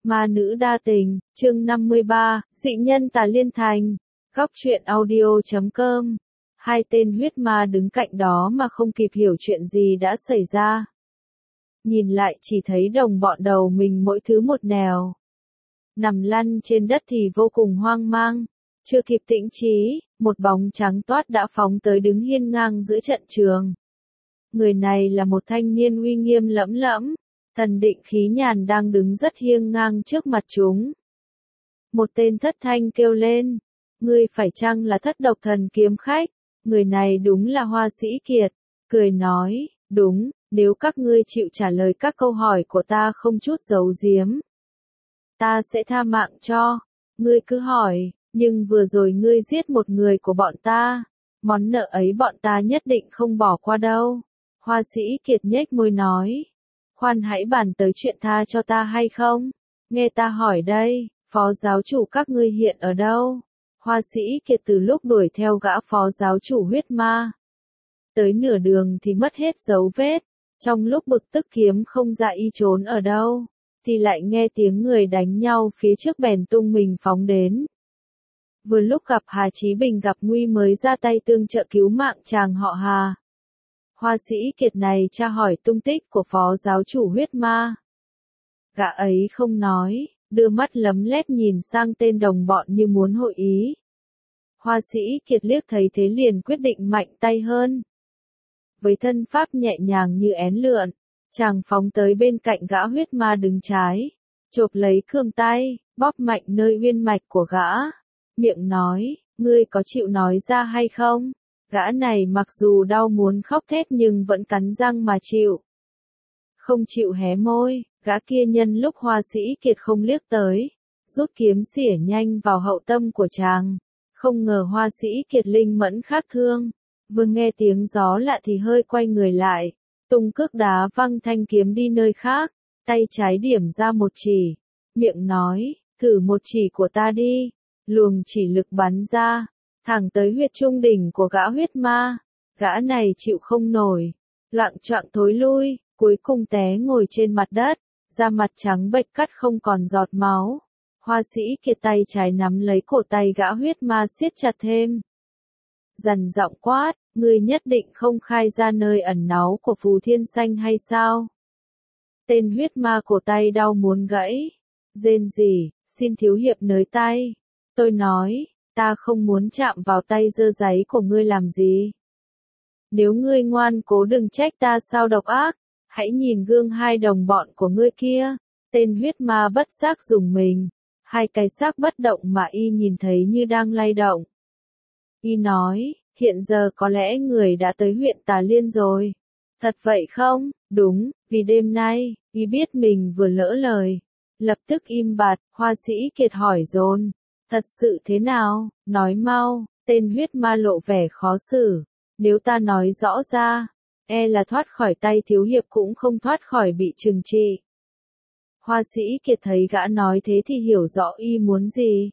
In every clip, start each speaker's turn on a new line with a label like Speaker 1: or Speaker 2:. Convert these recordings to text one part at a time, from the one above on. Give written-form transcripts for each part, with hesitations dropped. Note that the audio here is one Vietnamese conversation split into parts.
Speaker 1: Ma nữ đa tình, chương 53, dị nhân Tà Liên Thành. Góc truyện audio.com. Hai tên huyết ma đứng cạnh đó mà không kịp hiểu chuyện gì đã xảy ra. Nhìn lại chỉ thấy đồng bọn đầu mình mỗi thứ một nẻo. Nằm lăn trên đất thì vô cùng hoang mang. Chưa kịp tĩnh trí, một bóng trắng toát đã phóng tới đứng hiên ngang giữa trận trường. Người này là một thanh niên uy nghiêm lẫm lẫm. Thần định khí nhàn đang đứng rất hiên ngang trước mặt chúng. Một tên thất thanh kêu lên. Ngươi phải chăng là thất độc thần kiếm khách? Người này đúng là Hoa Sĩ Kiệt. Cười nói, đúng, nếu các ngươi chịu trả lời các câu hỏi của ta không chút giấu giếm. Ta sẽ tha mạng cho. Ngươi cứ hỏi, nhưng vừa rồi ngươi giết một người của bọn ta. Món nợ ấy bọn ta nhất định không bỏ qua đâu. Hoa Sĩ Kiệt nhếch môi nói. Khoan hãy bàn tới chuyện tha cho ta hay không? Nghe ta hỏi đây, phó giáo chủ các ngươi hiện ở đâu? Hoa Sĩ Kiệt từ lúc đuổi theo gã phó giáo chủ huyết ma. Tới nửa đường thì mất hết dấu vết. Trong lúc bực tức kiếm không ra y trốn ở đâu, thì lại nghe tiếng người đánh nhau phía trước bèn tung mình phóng đến. Vừa lúc gặp Hà Chí Bình gặp nguy mới ra tay tương trợ cứu mạng chàng họ Hà. Hoa Sĩ Kiệt này tra hỏi tung tích của phó giáo chủ huyết ma. Gã ấy không nói, đưa mắt lấm lét nhìn sang tên đồng bọn như muốn hội ý. Hoa Sĩ Kiệt liếc thấy thế liền quyết định mạnh tay hơn. Với thân pháp nhẹ nhàng như én lượn, chàng phóng tới bên cạnh gã huyết ma đứng trái, chộp lấy cương tay, bóp mạnh nơi uyên mạch của gã. Miệng nói, ngươi có chịu nói ra hay không? Gã này mặc dù đau muốn khóc thét nhưng vẫn cắn răng mà chịu. Không chịu hé môi, gã kia nhân lúc Hoa Sĩ Kiệt không liếc tới, rút kiếm xỉa nhanh vào hậu tâm của chàng. Không ngờ Hoa Sĩ Kiệt linh mẫn khác thương, vừa nghe tiếng gió lạ thì hơi quay người lại, tung cước đá văng thanh kiếm đi nơi khác, tay trái điểm ra một chỉ, miệng nói, thử một chỉ của ta đi, luồng chỉ lực bắn ra. Thẳng tới huyệt trung đỉnh của gã huyết ma, gã này chịu không nổi, loạng choạng thối lui, cuối cùng té ngồi trên mặt đất, da mặt trắng bệch cắt không còn giọt máu. Hoa Sĩ Kiệt tay trái nắm lấy cổ tay gã huyết ma siết chặt thêm. Dằn giọng quát, ngươi nhất định không khai ra nơi ẩn náu của Phù Thiên Xanh hay sao? Tên huyết ma cổ tay đau muốn gãy, rên rỉ, xin thiếu hiệp nới tay. Tôi nói. Ta không muốn chạm vào tay dơ dáy của ngươi làm gì. Nếu ngươi ngoan cố đừng trách ta sao độc ác, hãy nhìn gương hai đồng bọn của ngươi kia. Tên huyết ma bất giác dùng mình, hai cái xác bất động mà y nhìn thấy như đang lay động. Y nói, hiện giờ có lẽ người đã tới huyện Tà Liên rồi. Thật vậy không? Đúng, vì đêm nay, y biết mình vừa lỡ lời. Lập tức im bặt, Hoa Sĩ Kiệt hỏi dồn. Thật sự thế nào, nói mau, tên huyết ma lộ vẻ khó xử. Nếu ta nói rõ ra, e là thoát khỏi tay thiếu hiệp cũng không thoát khỏi bị trừng trị. Hoa Sĩ Kiệt thấy gã nói thế thì hiểu rõ y muốn gì.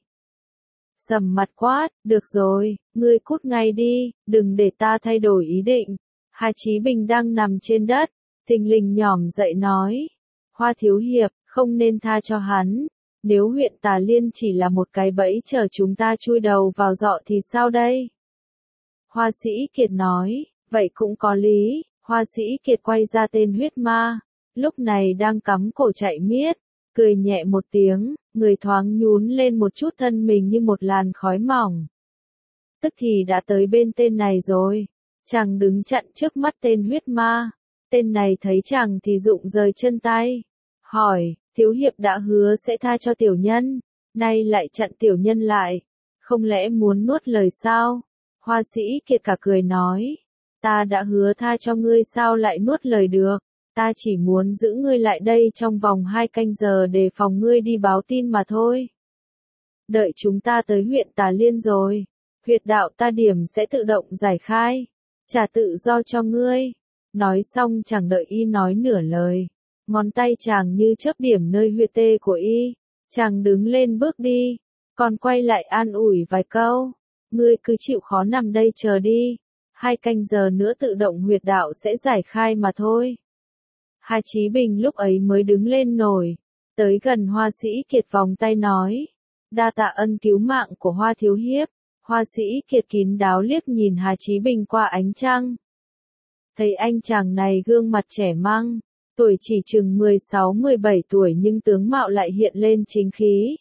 Speaker 1: Sầm mặt quát, được rồi, ngươi cút ngay đi, đừng để ta thay đổi ý định. Hà Chí Bình đang nằm trên đất, thình lình nhỏm dậy nói. Hoa thiếu hiệp, không nên tha cho hắn. Nếu huyện Tà Liên chỉ là một cái bẫy chờ chúng ta chui đầu vào giọ thì sao đây? Hoa Sĩ Kiệt nói, vậy cũng có lý. Hoa Sĩ Kiệt quay ra tên huyết ma, lúc này đang cắm cổ chạy miết, cười nhẹ một tiếng, người thoáng nhún lên một chút thân mình như một làn khói mỏng. Tức thì đã tới bên tên này rồi, chàng đứng chặn trước mắt tên huyết ma, tên này thấy chàng thì rụng rời chân tay, hỏi. Thiếu hiệp đã hứa sẽ tha cho tiểu nhân, nay lại chặn tiểu nhân lại, không lẽ muốn nuốt lời sao? Hoa Sĩ Kiệt cả cười nói, ta đã hứa tha cho ngươi sao lại nuốt lời được, ta chỉ muốn giữ ngươi lại đây trong vòng 2 canh giờ để phòng ngươi đi báo tin mà thôi. Đợi chúng ta tới huyện Tà Liên rồi, huyệt đạo ta điểm sẽ tự động giải khai, trả tự do cho ngươi. Nói xong chẳng đợi y nói nửa lời. Ngón tay chàng như chớp điểm nơi huyệt tê của y, chàng đứng lên bước đi, còn quay lại an ủi vài câu, ngươi cứ chịu khó nằm đây chờ đi, 2 canh giờ nữa tự động huyệt đạo sẽ giải khai mà thôi. Hà Chí Bình lúc ấy mới đứng lên nổi, Tới gần Hoa Sĩ Kiệt vòng tay nói. Đa tạ ân cứu mạng của Hoa thiếu hiếp. Hoa Sĩ Kiệt kín đáo liếc nhìn Hà Chí Bình qua ánh trăng. Thấy anh chàng này gương mặt trẻ măng, tuổi chỉ chừng 16-17 tuổi nhưng tướng mạo lại hiện lên chính khí.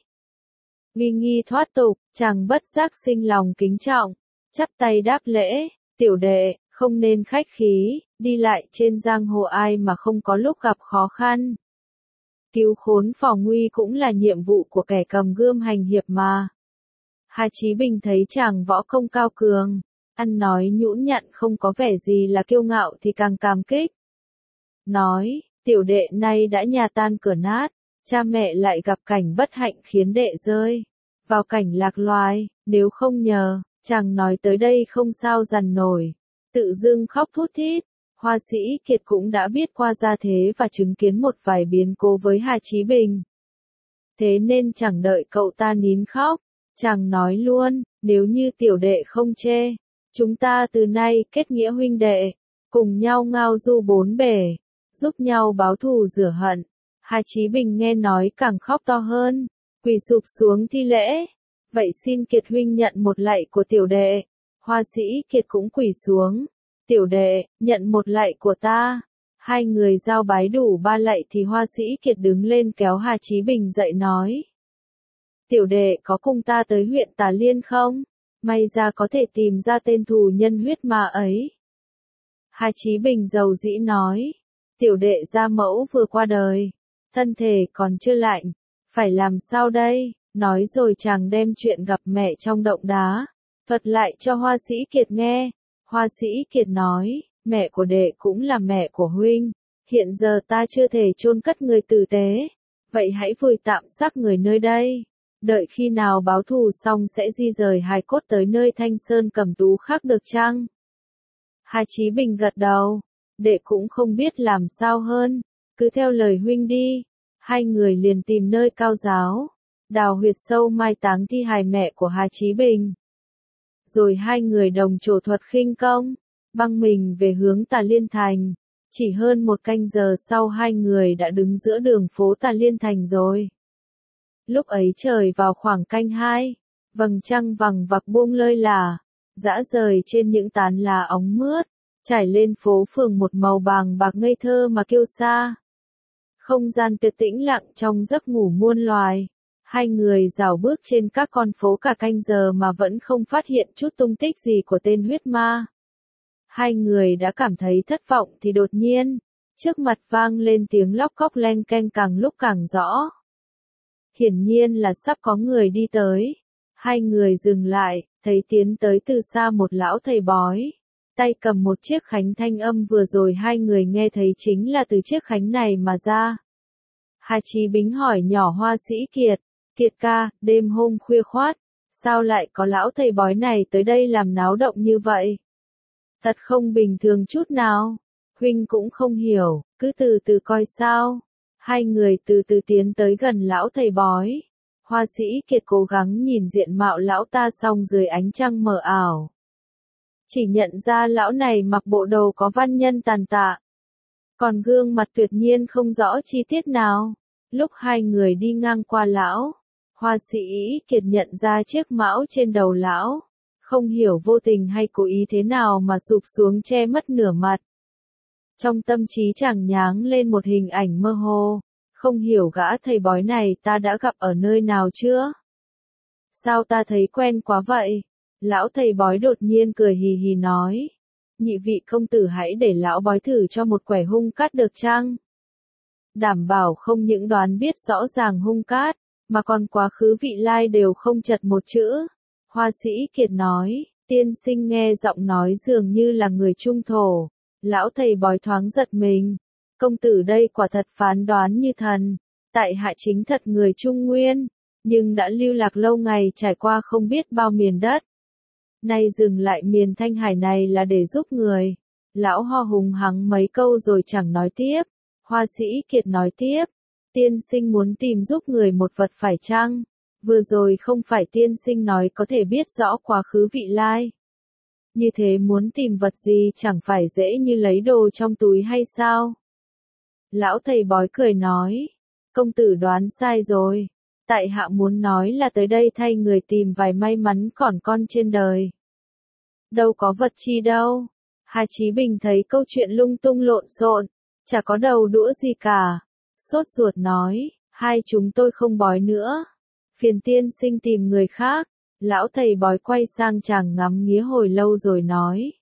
Speaker 1: Uy nghi thoát tục, chàng bất giác sinh lòng kính trọng, chắp tay đáp lễ, tiểu đệ, không nên khách khí, đi lại trên giang hồ ai mà không có lúc gặp khó khăn. Cứu khốn phò nguy cũng là nhiệm vụ của kẻ cầm gươm hành hiệp mà. Hà Chí Bình thấy chàng võ công cao cường, ăn nói nhũn nhặn không có vẻ gì là kiêu ngạo thì càng cảm kích. Nói, tiểu đệ nay đã nhà tan cửa nát, cha mẹ lại gặp cảnh bất hạnh khiến đệ rơi vào cảnh lạc loài, nếu không nhờ, chàng nói tới đây không sao dằn nổi, tự dưng khóc thút thít. Hoa Sĩ Kiệt cũng đã biết qua gia thế và chứng kiến một vài biến cố với Hà Chí Bình. Thế nên chẳng đợi cậu ta nín khóc, chàng nói luôn, nếu như tiểu đệ không chê, chúng ta từ nay kết nghĩa huynh đệ, cùng nhau ngao du bốn bể, giúp nhau báo thù rửa hận. Hà Chí Bình nghe nói càng khóc to hơn, quỳ sụp xuống thi lễ. Vậy xin Kiệt huynh nhận một lạy của tiểu đệ. Hoa Sĩ Kiệt cũng quỳ xuống. Tiểu đệ, nhận một lạy của ta. Hai người giao bái đủ 3 lạy thì Hoa Sĩ Kiệt đứng lên kéo Hà Chí Bình dậy nói. Tiểu đệ có cùng ta tới huyện Tà Liên không? May ra có thể tìm ra tên thù nhân huyết ma ấy. Hà Chí Bình dầu dĩ nói. Tiểu đệ gia mẫu vừa qua đời. Thân thể còn chưa lạnh. Phải làm sao đây? Nói rồi chàng đem chuyện gặp mẹ trong động đá thuật lại cho Hoa Sĩ Kiệt nghe. Hoa Sĩ Kiệt nói, mẹ của đệ cũng là mẹ của huynh. Hiện giờ ta chưa thể chôn cất người tử tế. Vậy hãy vùi tạm xác người nơi đây. Đợi khi nào báo thù xong sẽ di rời hài cốt tới nơi Thanh Sơn Cẩm Tú khác được chăng? Hà Chí Bình gật đầu. Đệ cũng không biết làm sao hơn. Cứ theo lời huynh đi. Hai người liền tìm nơi cao giáo, đào huyệt sâu mai táng thi hài mẹ của Hà Chí Bình. Rồi hai người đồng trổ thuật khinh công, băng mình về hướng Tà Liên Thành. Chỉ hơn 1 canh giờ sau hai người đã đứng giữa đường phố Tà Liên Thành rồi. Lúc ấy trời vào khoảng canh 2, vầng trăng vằng vặc buông lơi là, dã rời trên những tán lá óng mướt, trải lên phố phường một màu bàng bạc ngây thơ mà kiêu sa. Không gian tuyệt tĩnh lặng trong giấc ngủ muôn loài. Hai người dạo bước trên các con phố cả canh giờ mà vẫn không phát hiện chút tung tích gì của tên huyết ma. Hai người đã cảm thấy thất vọng thì đột nhiên, trước mặt vang lên tiếng lóc cóc leng keng càng lúc càng rõ. Hiển nhiên là sắp có người đi tới. Hai người dừng lại, thấy tiến tới từ xa một lão thầy bói. Tay cầm một chiếc khánh thanh âm vừa rồi hai người nghe thấy chính là từ chiếc khánh này mà ra. Hà Chí Bính hỏi nhỏ Hoa Sĩ Kiệt, Kiệt ca, đêm hôm khuya khoát, sao lại có lão thầy bói này tới đây làm náo động như vậy? Thật không bình thường chút nào, huynh cũng không hiểu, cứ từ từ coi sao. Hai người từ từ tiến tới gần lão thầy bói. Hoa Sĩ Kiệt cố gắng nhìn diện mạo lão ta xong dưới ánh trăng mờ ảo. Chỉ nhận ra lão này mặc bộ đồ có văn nhân tàn tạ. Còn gương mặt tuyệt nhiên không rõ chi tiết nào. Lúc hai người đi ngang qua lão, Hoa Sĩ Kiệt nhận ra chiếc mão trên đầu lão. Không hiểu vô tình hay cố ý thế nào mà sụp xuống che mất nửa mặt. Trong tâm trí chàng nháng lên một hình ảnh mơ hồ. Không hiểu gã thầy bói này ta đã gặp ở nơi nào chưa? Sao ta thấy quen quá vậy? Lão thầy bói đột nhiên cười hì hì nói. Nhị vị công tử hãy để lão bói thử cho một quẻ hung cát được chăng? Đảm bảo không những đoán biết rõ ràng hung cát, mà còn quá khứ vị lai đều không chật một chữ. Hoa Sĩ Kiệt nói, tiên sinh nghe giọng nói dường như là người Trung Thổ. Lão thầy bói thoáng giật mình. Công tử đây quả thật phán đoán như thần. Tại hạ chính thật người Trung Nguyên, nhưng đã lưu lạc lâu ngày trải qua không biết bao miền đất. Nay dừng lại miền Thanh Hải này là để giúp người. Lão ho hùng hắng mấy câu rồi chẳng nói tiếp. Hoa Sĩ Kiệt nói tiếp. Tiên sinh muốn tìm giúp người một vật phải chăng? Vừa rồi không phải tiên sinh nói có thể biết rõ quá khứ vị lai. Như thế muốn tìm vật gì chẳng phải dễ như lấy đồ trong túi hay sao? Lão thầy bói cười nói. Công tử đoán sai rồi. Tại hạ muốn nói là tới đây thay người tìm vài may mắn còn con trên đời. Đâu có vật chi đâu. Hà Chí Bình thấy câu chuyện lung tung lộn xộn, chả có đầu đũa gì cả. Sốt ruột nói, hai chúng tôi không bói nữa. Phiền tiên sinh tìm người khác. Lão thầy bói quay sang chàng ngắm nghía hồi lâu rồi nói.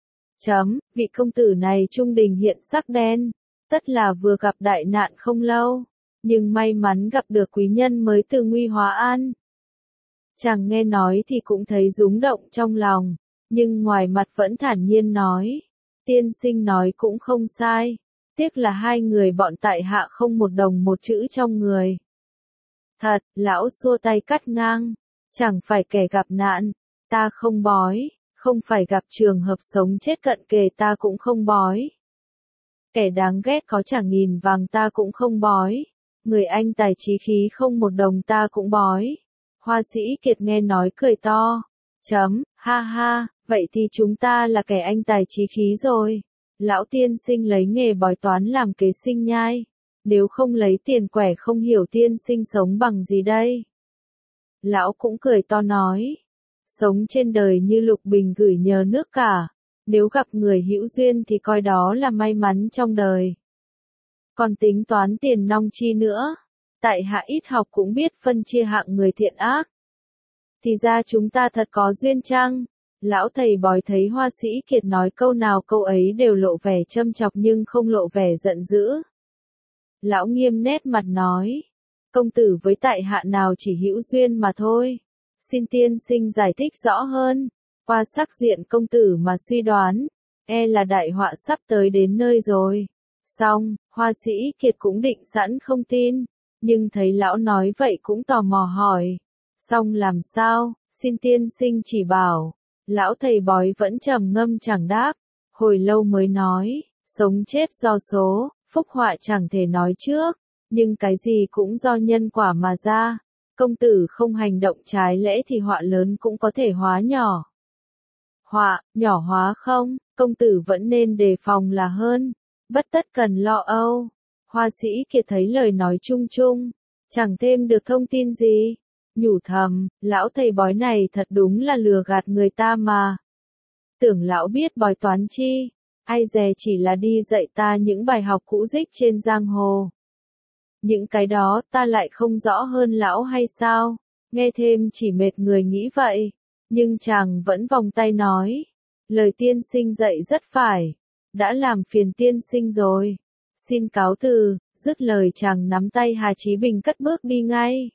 Speaker 1: Vị công tử này trung đình hiện sắc đen, tất là vừa gặp đại nạn không lâu, nhưng may mắn gặp được quý nhân mới từ nguy hóa an. Chàng nghe nói thì cũng thấy rúng động trong lòng, nhưng ngoài mặt vẫn thản nhiên nói, tiên sinh nói cũng không sai, tiếc là hai người bọn tại hạ không một đồng một chữ trong người. Thật, lão xua tay cắt ngang, chẳng phải kẻ gặp nạn, ta không bói, không phải gặp trường hợp sống chết cận kề ta cũng không bói. Kẻ đáng ghét có trả nghìn vàng ta cũng không bói, người anh tài trí khí không một đồng ta cũng bói. Hoa sĩ Kiệt nghe nói cười to, ha ha, vậy thì chúng ta là kẻ anh tài trí khí rồi. Lão tiên sinh lấy nghề bói toán làm kế sinh nhai, nếu không lấy tiền quẻ không hiểu tiên sinh sống bằng gì đây. Lão cũng cười to nói, sống trên đời như lục bình gửi nhờ nước cả, nếu gặp người hữu duyên thì coi đó là may mắn trong đời. Còn tính toán tiền nong chi nữa, tại hạ ít học cũng biết phân chia hạng người thiện ác. Thì ra chúng ta thật có duyên chăng? Lão thầy bói thấy Hoa sĩ Kiệt nói câu nào câu ấy đều lộ vẻ châm chọc nhưng không lộ vẻ giận dữ. Lão nghiêm nét mặt nói, công tử với tại hạ nào chỉ hữu duyên mà thôi. Xin tiên sinh giải thích rõ hơn, qua sắc diện công tử mà suy đoán, e là đại họa sắp tới đến nơi rồi. Xong, Hoa sĩ Kiệt cũng định sẵn không tin, nhưng thấy lão nói vậy cũng tò mò hỏi. Xong làm sao, xin tiên sinh chỉ bảo. Lão thầy bói vẫn trầm ngâm chẳng đáp, hồi lâu mới nói, sống chết do số, phúc họa chẳng thể nói trước, nhưng cái gì cũng do nhân quả mà ra. Công tử không hành động trái lẽ thì họa lớn cũng có thể hóa nhỏ. Họa, nhỏ hóa không, công tử vẫn nên đề phòng là hơn, bất tất cần lo âu. Hoa sĩ Kiệt thấy lời nói chung chung, chẳng thêm được thông tin gì. Nhủ thầm, lão thầy bói này thật đúng là lừa gạt người ta mà. Tưởng lão biết bói toán chi, ai dè chỉ là đi dạy ta những bài học cũ dích trên giang hồ. Những cái đó ta lại không rõ hơn lão hay sao, nghe thêm chỉ mệt người nghĩ vậy. Nhưng chàng vẫn vòng tay nói, lời tiên sinh dạy rất phải, đã làm phiền tiên sinh rồi. Xin cáo từ, dứt lời chàng nắm tay Hà Chí Bình cất bước đi ngay.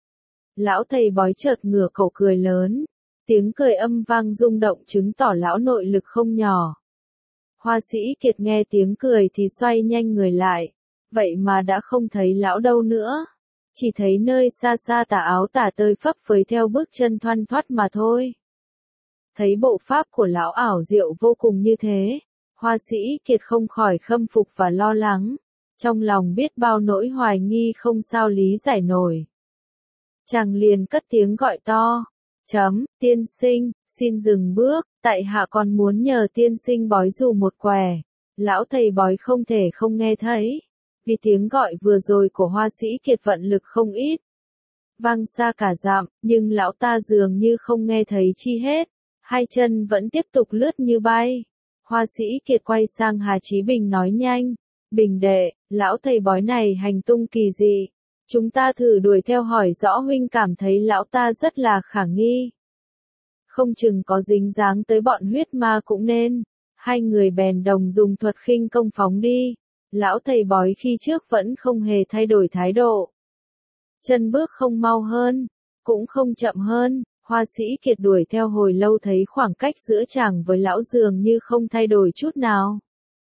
Speaker 1: Lão thầy bói chợt ngửa cổ cười lớn, tiếng cười âm vang rung động chứng tỏ lão nội lực không nhỏ. Hoa sĩ Kiệt nghe tiếng cười thì xoay nhanh người lại, vậy mà đã không thấy lão đâu nữa, chỉ thấy nơi xa xa tà áo tả tơi phấp phới theo bước chân thoăn thoắt mà thôi. Thấy bộ pháp của lão ảo diệu vô cùng như thế, Hoa sĩ Kiệt không khỏi khâm phục và lo lắng, trong lòng biết bao nỗi hoài nghi không sao lý giải nổi. Chàng liền cất tiếng gọi to, tiên sinh, xin dừng bước, tại hạ còn muốn nhờ tiên sinh bói dù một quẻ. Lão thầy bói không thể không nghe thấy, vì tiếng gọi vừa rồi của Hoa sĩ Kiệt vận lực không ít. Vang xa cả dặm, nhưng lão ta dường như không nghe thấy chi hết, hai chân vẫn tiếp tục lướt như bay. Hoa sĩ Kiệt quay sang Hà Chí Bình nói nhanh, Bình đệ, lão thầy bói này hành tung kỳ dị. Chúng ta thử đuổi theo hỏi rõ huynh cảm thấy lão ta rất là khả nghi. Không chừng có dính dáng tới bọn huyết ma cũng nên. Hai người bèn đồng dùng thuật khinh công phóng đi. Lão thầy bói khi trước vẫn không hề thay đổi thái độ. Chân bước không mau hơn, cũng không chậm hơn. Hoa sĩ Kiệt đuổi theo hồi lâu thấy khoảng cách giữa chàng với lão dường như không thay đổi chút nào.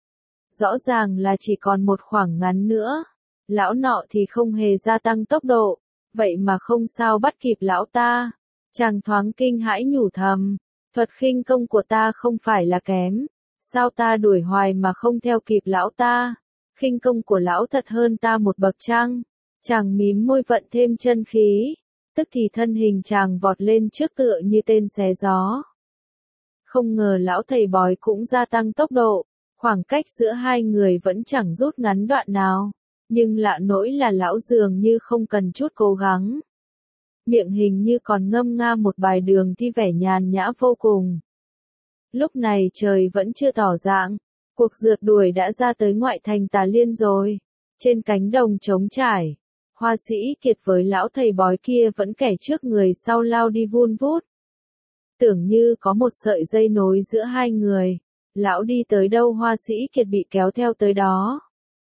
Speaker 1: Rõ ràng là chỉ còn một khoảng ngắn nữa. Lão nọ thì không hề gia tăng tốc độ, vậy mà không sao bắt kịp lão ta. Chàng thoáng kinh hãi nhủ thầm, thuật khinh công của ta không phải là kém, sao ta đuổi hoài mà không theo kịp lão ta, khinh công của lão thật hơn ta một bậc chăng. Chàng mím môi vận thêm chân khí, tức thì thân hình chàng vọt lên trước tựa như tên xé gió. Không ngờ lão thầy bói cũng gia tăng tốc độ, khoảng cách giữa hai người vẫn chẳng rút ngắn đoạn nào. Nhưng lạ nỗi là lão dường như không cần chút cố gắng. Miệng hình như còn ngâm nga một bài đường thi vẻ nhàn nhã vô cùng. Lúc này trời vẫn chưa tỏ dạng, cuộc rượt đuổi đã ra tới ngoại thành Tà Liên rồi. Trên cánh đồng trống trải, Hoa Sĩ Kiệt với lão thầy bói kia vẫn kẻ trước người sau lao đi vun vút. Tưởng như có một sợi dây nối giữa hai người, lão đi tới đâu Hoa Sĩ Kiệt bị kéo theo tới đó.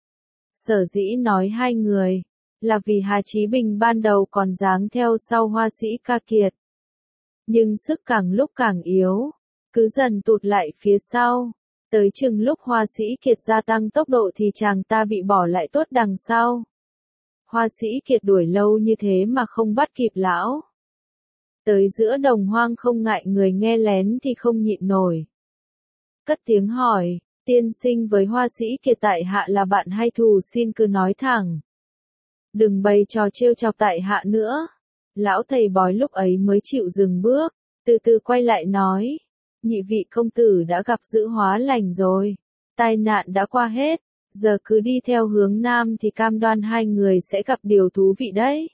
Speaker 1: Sở dĩ nói hai người, là vì Hà Chí Bình ban đầu còn dáng theo sau Hoa Sĩ Ca Kiệt. Nhưng sức càng lúc càng yếu, cứ dần tụt lại phía sau. Tới chừng lúc Hoa Sĩ Kiệt gia tăng tốc độ thì chàng ta bị bỏ lại tốt đằng sau. Hoa Sĩ Kiệt đuổi lâu như thế mà không bắt kịp lão. Tới giữa đồng hoang không ngại người nghe lén thì không nhịn nổi. Cất tiếng hỏi, tiên sinh với Hoa Sĩ Kiệt tại hạ là bạn hay thù, xin cứ nói thẳng. Đừng bày trò trêu chọc tại hạ nữa. Lão thầy bói lúc ấy mới chịu dừng bước, từ từ quay lại nói. Nhị vị công tử đã gặp dữ hóa lành rồi. Tai nạn đã qua hết, giờ cứ đi theo hướng nam thì cam đoan hai người sẽ gặp điều thú vị đấy.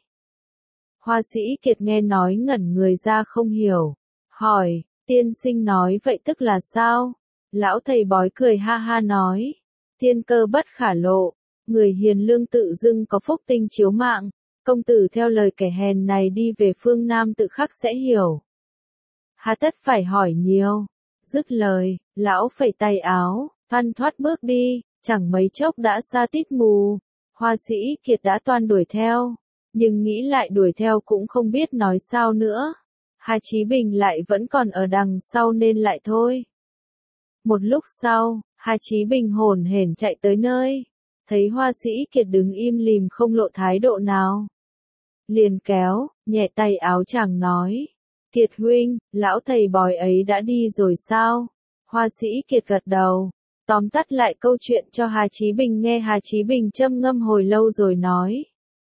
Speaker 1: Hoa Sĩ Kiệt nghe nói ngẩn người ra không hiểu. Hỏi, tiên sinh nói vậy tức là sao? Lão thầy bói cười ha ha nói. Thiên cơ bất khả lộ, người hiền lương tự dưng có phúc tinh chiếu mạng. Công tử theo lời kẻ hèn này đi về phương Nam tự khắc sẽ hiểu. Hà tất phải hỏi nhiều. Dứt lời, lão phẩy tay áo, thoăn thoắt bước đi, chẳng mấy chốc đã xa tít mù. Hoa Sĩ Kiệt đã toan đuổi theo, nhưng nghĩ lại đuổi theo cũng không biết nói sao nữa. Hà Chí Bình lại vẫn còn ở đằng sau nên lại thôi. Một lúc sau, Hà Chí Bình hổn hển chạy tới nơi, thấy Hoa Sĩ Kiệt đứng im lìm không lộ thái độ nào. Liền kéo, nhẹ tay áo chàng nói. Kiệt huynh, lão thầy bói ấy đã đi rồi sao? Hoa Sĩ Kiệt gật đầu, tóm tắt lại câu chuyện cho Hà Chí Bình nghe. Hà Chí Bình châm ngâm hồi lâu rồi nói.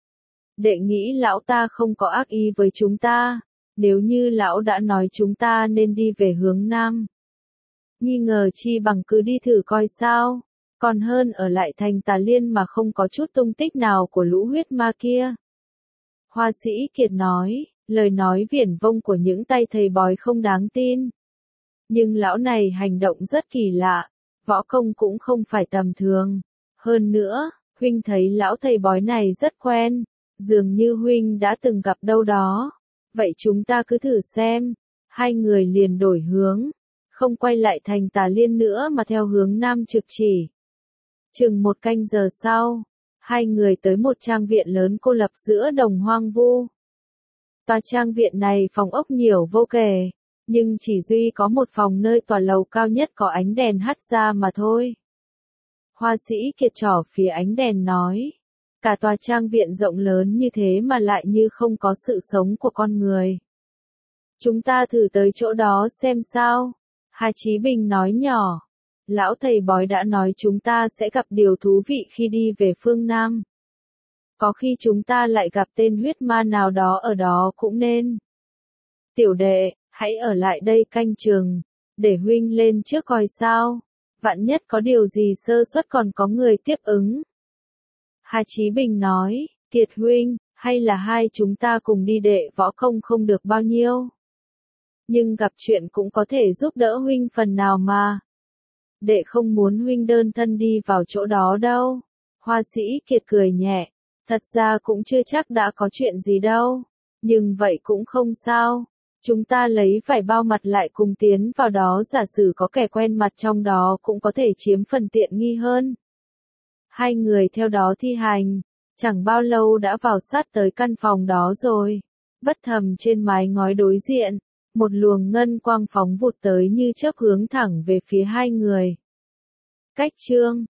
Speaker 1: Đệ nghĩ lão ta không có ác ý với chúng ta, nếu như lão đã nói chúng ta nên đi về hướng Nam. Nghi ngờ chi bằng cứ đi thử coi sao, còn hơn ở lại thành Tà Liên mà không có chút tung tích nào của lũ huyết ma kia. Hoa Sĩ Kiệt nói. Lời nói viển vông của những tay thầy bói không đáng tin. Nhưng lão này hành động rất kỳ lạ, võ công cũng không phải tầm thường. Hơn nữa, huynh thấy lão thầy bói này rất quen, dường như huynh đã từng gặp đâu đó. Vậy chúng ta cứ thử xem. Hai người liền đổi hướng, không quay lại thành Tà Liên nữa mà theo hướng Nam trực chỉ. Chừng một canh giờ sau, hai người tới một trang viện lớn cô lập giữa đồng hoang vu. Tòa trang viện này phòng ốc nhiều vô kể, nhưng chỉ duy có một phòng nơi tòa lầu cao nhất có ánh đèn hắt ra mà thôi. Hoa Sĩ Kiệt trỏ phía ánh đèn nói, cả tòa trang viện rộng lớn như thế mà lại như không có sự sống của con người. Chúng ta thử tới chỗ đó xem sao. Hà Chí Bình nói nhỏ, lão thầy bói đã nói chúng ta sẽ gặp điều thú vị khi đi về phương Nam. Có khi chúng ta lại gặp tên huyết ma nào đó ở đó cũng nên. Tiểu đệ, hãy ở lại đây canh chừng, để huynh lên trước coi sao. Vạn nhất có điều gì sơ suất còn có người tiếp ứng. Hà Chí Bình nói, Kiệt huynh, hay là hai chúng ta cùng đi, đệ võ công không được bao nhiêu. Nhưng gặp chuyện cũng có thể giúp đỡ huynh phần nào mà. Đệ không muốn huynh đơn thân đi vào chỗ đó đâu. Hoa Sĩ Kiệt cười nhẹ. Thật ra cũng chưa chắc đã có chuyện gì đâu. Nhưng vậy cũng không sao. Chúng ta lấy vải bao mặt lại cùng tiến vào đó, giả sử có kẻ quen mặt trong đó cũng có thể chiếm phần tiện nghi hơn. Hai người theo đó thi hành. Chẳng bao lâu đã vào sát tới căn phòng đó rồi. Bất thầm trên mái ngói đối diện, một luồng ngân quang phóng vụt tới như chớp hướng thẳng về phía hai người. Cách chương